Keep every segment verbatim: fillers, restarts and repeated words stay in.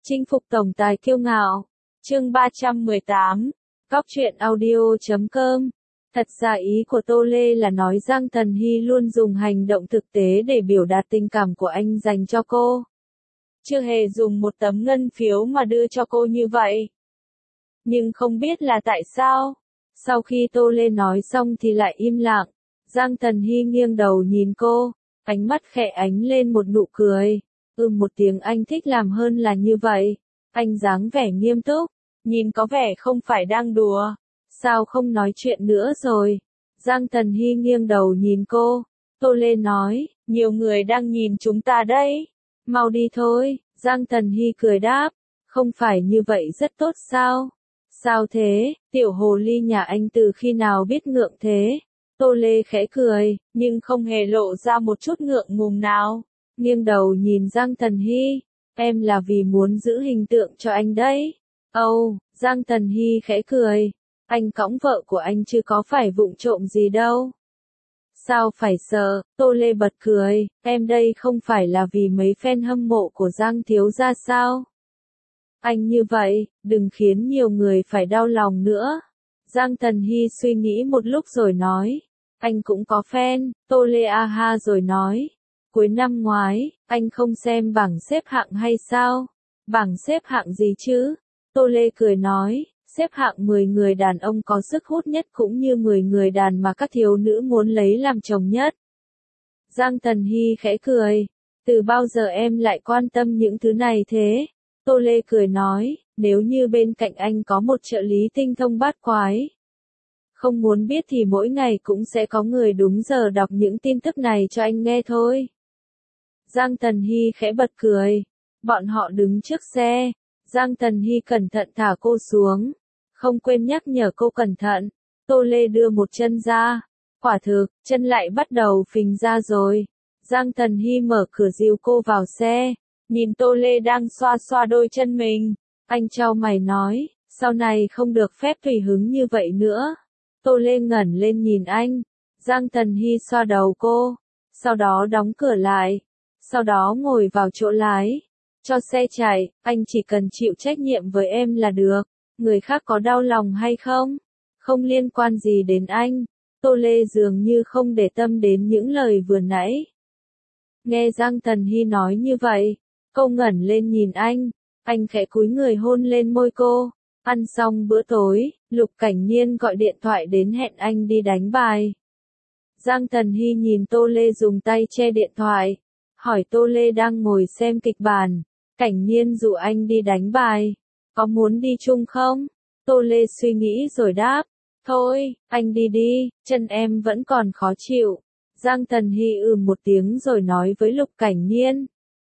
Chinh phục tổng tài kiêu ngạo. Chương ba trăm mười tám. Cóc truyện audio chấm com. Thật ra ý của Tô Lê là nói Giang Thần Hy luôn dùng hành động thực tế để biểu đạt tình cảm của anh dành cho cô. Chưa hề dùng một tấm ngân phiếu mà đưa cho cô như vậy. Nhưng không biết là tại sao. Sau khi Tô Lê nói xong thì lại im lặng. Giang Thần Hy nghiêng đầu nhìn cô, ánh mắt khẽ ánh lên một nụ cười. Ừm một tiếng anh thích làm hơn là như vậy. Anh dáng vẻ nghiêm túc, nhìn có vẻ không phải đang đùa. Sao không nói chuyện nữa rồi? Giang Thần Hy nghiêng đầu nhìn cô. Tô Lê nói, nhiều người đang nhìn chúng ta đấy. Mau đi thôi. Giang Thần Hy cười đáp. Không phải như vậy rất tốt sao? Sao thế, tiểu hồ ly nhà anh từ khi nào biết ngượng thế? Tô Lê khẽ cười, nhưng không hề lộ ra một chút ngượng ngùng nào. Nghiêng đầu nhìn Giang Thần Hy, em là vì muốn giữ hình tượng cho anh đấy. Âu, oh, Giang Thần Hy khẽ cười, anh cõng vợ của anh chứ có phải vụng trộm gì đâu. Sao phải sợ, Tô Lê bật cười, em đây không phải là vì mấy fan hâm mộ của Giang thiếu gia sao? Anh như vậy, đừng khiến nhiều người phải đau lòng nữa. Giang Thần Hy suy nghĩ một lúc rồi nói, anh cũng có fan. Tô Lê a ha rồi nói, cuối năm ngoái, anh không xem bảng xếp hạng hay sao? Bảng xếp hạng gì chứ? Tô Lê cười nói, xếp hạng mười người đàn ông có sức hút nhất cũng như mười người đàn mà các thiếu nữ muốn lấy làm chồng nhất. Giang Thần Hy khẽ cười, từ bao giờ em lại quan tâm những thứ này thế? Tô Lê cười nói, nếu như bên cạnh anh có một trợ lý tinh thông bát quái. Không muốn biết thì mỗi ngày cũng sẽ có người đúng giờ đọc những tin tức này cho anh nghe thôi. Giang Thần Hy khẽ bật cười. Bọn họ đứng trước xe. Giang Thần Hy cẩn thận thả cô xuống. Không quên nhắc nhở cô cẩn thận. Tô Lê đưa một chân ra. Quả thực, chân lại bắt đầu phình ra rồi. Giang Thần Hy mở cửa dìu cô vào xe. Nhìn Tô Lê đang xoa xoa đôi chân mình. Anh chau mày nói, sau này không được phép tùy hứng như vậy nữa. Tô Lê ngẩng lên nhìn anh. Giang Thần Hy xoa đầu cô. Sau đó đóng cửa lại. Sau đó ngồi vào chỗ lái. Cho xe chạy, anh chỉ cần chịu trách nhiệm với em là được. Người khác có đau lòng hay không? Không liên quan gì đến anh. Tô Lê dường như không để tâm đến những lời vừa nãy. Nghe Giang Thần Hy nói như vậy, cô ngẩng lên nhìn anh. Anh khẽ cúi người hôn lên môi cô. Ăn xong bữa tối, Lục Cảnh Nhiên gọi điện thoại đến hẹn anh đi đánh bài. Giang Thần Hy nhìn Tô Lê dùng tay che điện thoại. Hỏi Tô Lê đang ngồi xem kịch bản. Cảnh Nhiên rủ anh đi đánh bài. Có muốn đi chung không? Tô Lê suy nghĩ rồi đáp. Thôi, anh đi đi, chân em vẫn còn khó chịu. Giang Thần Hy ừm một tiếng rồi nói với Lục Cảnh Nhiên.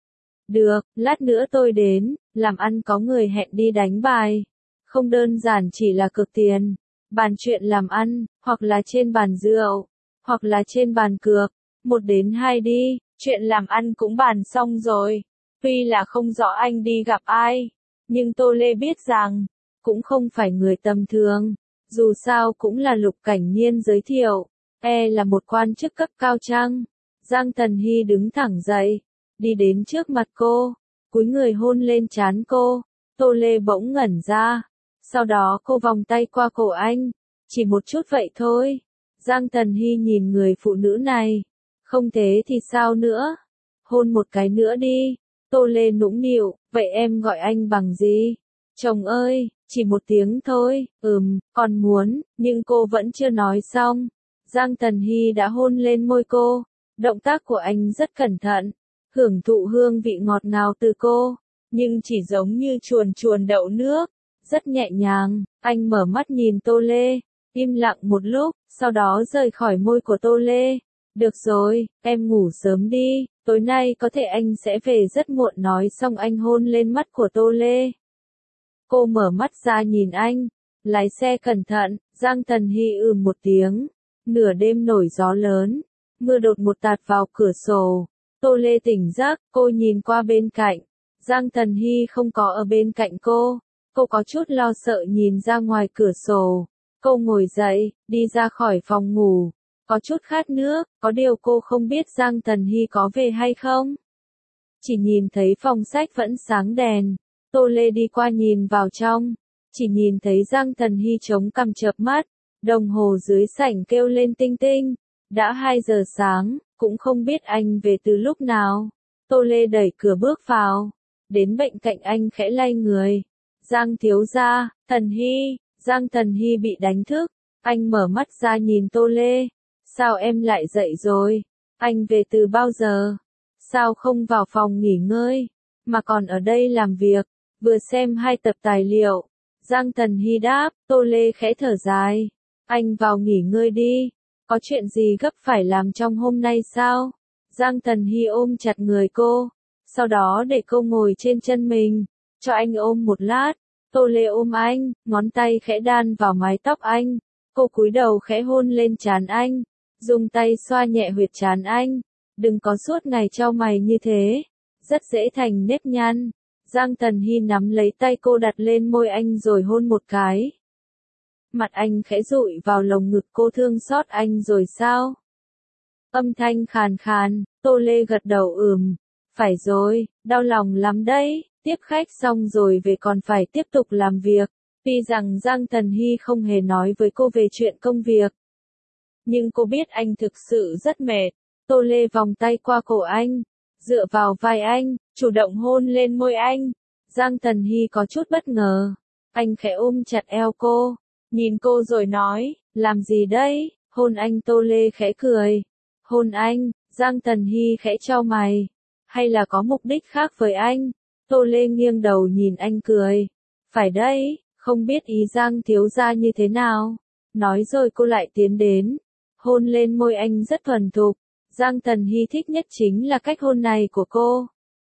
Được, lát nữa tôi đến, làm ăn có người hẹn đi đánh bài. Không đơn giản chỉ là cược tiền, bàn chuyện làm ăn, hoặc là trên bàn rượu, hoặc là trên bàn cược. Một đến hai đi, chuyện làm ăn cũng bàn xong rồi. Tuy là không rõ anh đi gặp ai, nhưng Tô Lê biết rằng, cũng không phải người tầm thường. Dù sao cũng là Lục Cảnh Nhiên giới thiệu, e là một quan chức cấp cao chăng. Giang Thần Hy đứng thẳng dậy, đi đến trước mặt cô, cúi người hôn lên trán cô. Tô Lê bỗng ngẩn ra. Sau đó cô vòng tay qua cổ anh. Chỉ một chút vậy thôi. Giang Thần Hy nhìn người phụ nữ này. Không thế thì sao nữa? Hôn một cái nữa đi. Tô Lê nũng nịu, vậy em gọi anh bằng gì? Chồng ơi, chỉ một tiếng thôi. Ừm, còn muốn, nhưng cô vẫn chưa nói xong. Giang Thần Hy đã hôn lên môi cô. Động tác của anh rất cẩn thận. Hưởng thụ hương vị ngọt ngào từ cô. Nhưng chỉ giống như chuồn chuồn đậu nước. Rất nhẹ nhàng, anh mở mắt nhìn Tô Lê, im lặng một lúc, sau đó rời khỏi môi của Tô Lê. Được rồi, em ngủ sớm đi, tối nay có thể anh sẽ về rất muộn nói xong anh hôn lên mắt của Tô Lê. Cô mở mắt ra nhìn anh, lái xe cẩn thận. Giang Thần Hy ừm một tiếng. Nửa đêm nổi gió lớn, mưa đột một tạt vào cửa sổ. Tô Lê tỉnh giấc, cô nhìn qua bên cạnh. Giang Thần Hy không có ở bên cạnh cô. Cô có chút lo sợ nhìn ra ngoài cửa sổ. Cô ngồi dậy, đi ra khỏi phòng ngủ. Có chút khát nước, có điều cô không biết Giang Thần Hy có về hay không. Chỉ nhìn thấy phòng sách vẫn sáng đèn. Tô Lê đi qua nhìn vào trong, chỉ nhìn thấy Giang Thần Hy chống cằm chợp mắt, đồng hồ dưới sảnh kêu lên tinh tinh, đã hai giờ sáng, cũng không biết anh về từ lúc nào. Tô Lê đẩy cửa bước vào, đến bên cạnh anh khẽ lay người. Giang thiếu gia, Thần Hy, Giang Thần Hy bị đánh thức, anh mở mắt ra nhìn Tô Lê. Sao em lại dậy rồi? Anh về từ bao giờ? Sao không vào phòng nghỉ ngơi, mà còn ở đây làm việc, vừa xem hai tập tài liệu. Giang Thần Hy đáp, Tô Lê khẽ thở dài. Anh vào nghỉ ngơi đi, có chuyện gì gấp phải làm trong hôm nay sao? Giang Thần Hy ôm chặt người cô, sau đó để cô ngồi trên chân mình, cho anh ôm một lát. Tô Lê ôm anh, ngón tay khẽ đan vào mái tóc anh, cô cúi đầu khẽ hôn lên trán anh, dùng tay xoa nhẹ huyệt trán anh. Đừng có suốt ngày trao mày như thế, rất dễ thành nếp nhăn. Giang Thần Hy nắm lấy tay cô đặt lên môi anh rồi hôn một cái. Mặt anh khẽ dụi vào lồng ngực cô, thương xót anh rồi sao? Âm thanh khàn khàn, Tô Lê gật đầu ừm, phải rồi, đau lòng lắm đấy, tiếp khách xong rồi về còn phải tiếp tục làm việc. Tuy rằng Giang Thần Hy không hề nói với cô về chuyện công việc, nhưng cô biết anh thực sự rất mệt. Tô Lê vòng tay qua cổ anh, dựa vào vai anh, chủ động hôn lên môi anh. Giang Thần Hy có chút bất ngờ, anh khẽ ôm chặt eo cô, nhìn cô rồi nói, làm gì đấy, hôn anh. Tô Lê khẽ cười, hôn anh. Giang Thần Hy khẽ chau mày, hay là có mục đích khác với anh? Tô Lê nghiêng đầu nhìn anh cười, phải đấy, không biết ý Giang thiếu gia như thế nào. Nói rồi cô lại tiến đến, hôn lên môi anh rất thuần thục. Giang Thần Hy thích nhất chính là cách hôn này của cô.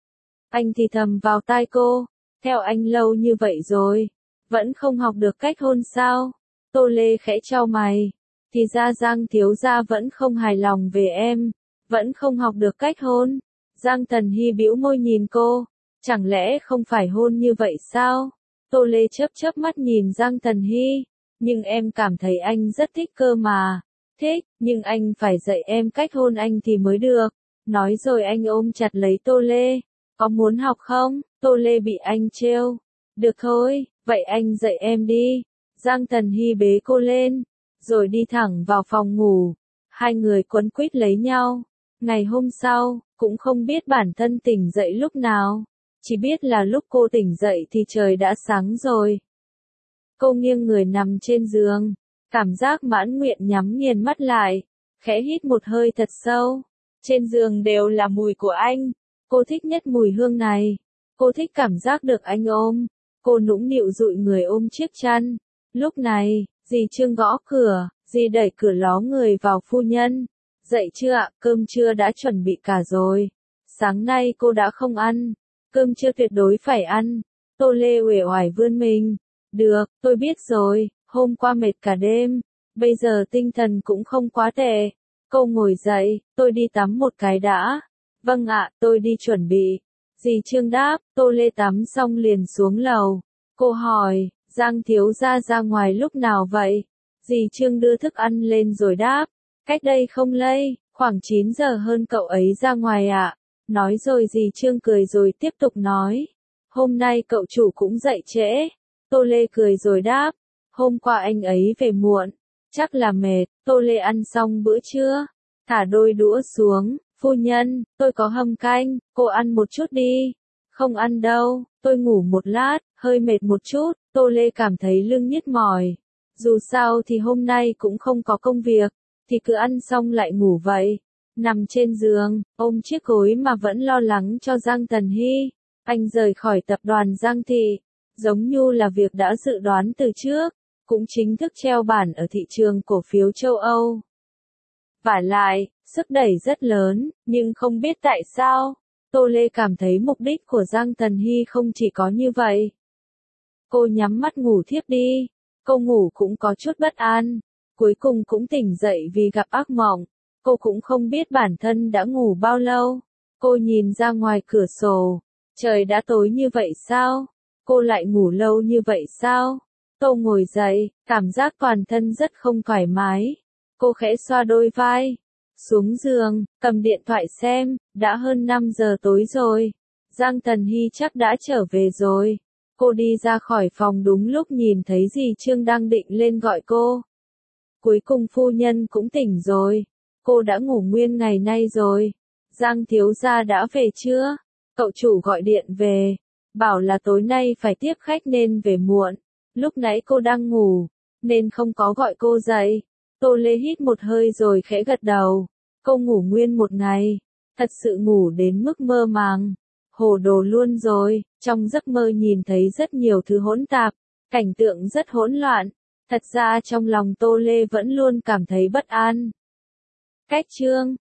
Anh thì thầm vào tai cô, theo anh lâu như vậy rồi, vẫn không học được cách hôn sao? Tô Lê khẽ chau mày, thì ra Giang thiếu gia vẫn không hài lòng về em, vẫn không học được cách hôn. Giang Thần Hy bĩu môi nhìn cô, chẳng lẽ không phải hôn như vậy sao? Tô Lê chớp chớp mắt nhìn Giang Thần Hy, nhưng em cảm thấy anh rất thích cơ mà. Thích, nhưng anh phải dạy em cách hôn anh thì mới được. Nói rồi anh ôm chặt lấy Tô Lê. Có muốn học không? Tô Lê bị anh trêu. Được thôi, vậy anh dạy em đi. Giang Thần Hy bế cô lên, rồi đi thẳng vào phòng ngủ. Hai người quấn quýt lấy nhau. Ngày hôm sau, cũng không biết bản thân tỉnh dậy lúc nào. Chỉ biết là lúc cô tỉnh dậy thì trời đã sáng rồi. Cô nghiêng người nằm trên giường, cảm giác mãn nguyện nhắm nghiền mắt lại, khẽ hít một hơi thật sâu. Trên giường đều là mùi của anh, cô thích nhất mùi hương này. Cô thích cảm giác được anh ôm, cô nũng nịu dụi người ôm chiếc chăn. Lúc này, dì Trương gõ cửa, dì đẩy cửa ló người vào. Phu nhân, dậy chưa ạ? Cơm trưa đã chuẩn bị cả rồi. Sáng nay cô đã không ăn, cơm trưa tuyệt đối phải ăn. Tô Lê uể oải vươn mình. Được, tôi biết rồi, hôm qua mệt cả đêm, bây giờ tinh thần cũng không quá tệ. Cô ngồi dậy, tôi đi tắm một cái đã. Vâng ạ, tôi đi chuẩn bị. Dì Trương đáp. Tô Lê tắm xong liền xuống lầu. Cô hỏi, Giang thiếu gia ra ngoài lúc nào vậy? Dì Trương đưa thức ăn lên rồi đáp, cách đây không lây, khoảng chín giờ hơn cậu ấy ra ngoài ạ. Nói rồi dì Trương cười rồi tiếp tục nói, hôm nay cậu chủ cũng dậy trễ. Tô Lê cười rồi đáp, hôm qua anh ấy về muộn, chắc là mệt. Tô Lê ăn xong bữa trưa, thả đôi đũa xuống. Phu nhân, tôi có hầm canh, cô ăn một chút đi. Không ăn đâu, tôi ngủ một lát, hơi mệt một chút. Tô Lê cảm thấy lưng nhức mỏi. Dù sao thì hôm nay cũng không có công việc, thì cứ ăn xong lại ngủ vậy. Nằm trên giường, ôm chiếc gối mà vẫn lo lắng cho Giang Thần Hy. Anh rời khỏi tập đoàn Giang Thị, giống như là việc đã dự đoán từ trước, cũng chính thức treo bản ở thị trường cổ phiếu châu Âu. Vả lại, sức đẩy rất lớn, nhưng không biết tại sao, Tô Lê cảm thấy mục đích của Giang Thần Hy không chỉ có như vậy. Cô nhắm mắt ngủ thiếp đi, cô ngủ cũng có chút bất an, cuối cùng cũng tỉnh dậy vì gặp ác mộng. Cô cũng không biết bản thân đã ngủ bao lâu. Cô nhìn ra ngoài cửa sổ, trời đã tối như vậy sao? Cô lại ngủ lâu như vậy sao? Cô ngồi dậy, cảm giác toàn thân rất không thoải mái. Cô khẽ xoa đôi vai, xuống giường, cầm điện thoại xem, đã hơn năm giờ tối rồi. Giang Thần Hy chắc đã trở về rồi. Cô đi ra khỏi phòng đúng lúc nhìn thấy dì Trương đang định lên gọi cô. Cuối cùng phu nhân cũng tỉnh rồi. Cô đã ngủ nguyên ngày nay rồi. Giang thiếu gia đã về chưa? Cậu chủ gọi điện về. Bảo là tối nay phải tiếp khách nên về muộn. Lúc nãy cô đang ngủ, nên không có gọi cô dậy. Tô Lê hít một hơi rồi khẽ gật đầu. Cô ngủ nguyên một ngày. Thật sự ngủ đến mức mơ màng. Hồ đồ luôn rồi. Trong giấc mơ nhìn thấy rất nhiều thứ hỗn tạp. Cảnh tượng rất hỗn loạn. Thật ra trong lòng Tô Lê vẫn luôn cảm thấy bất an. Cách chương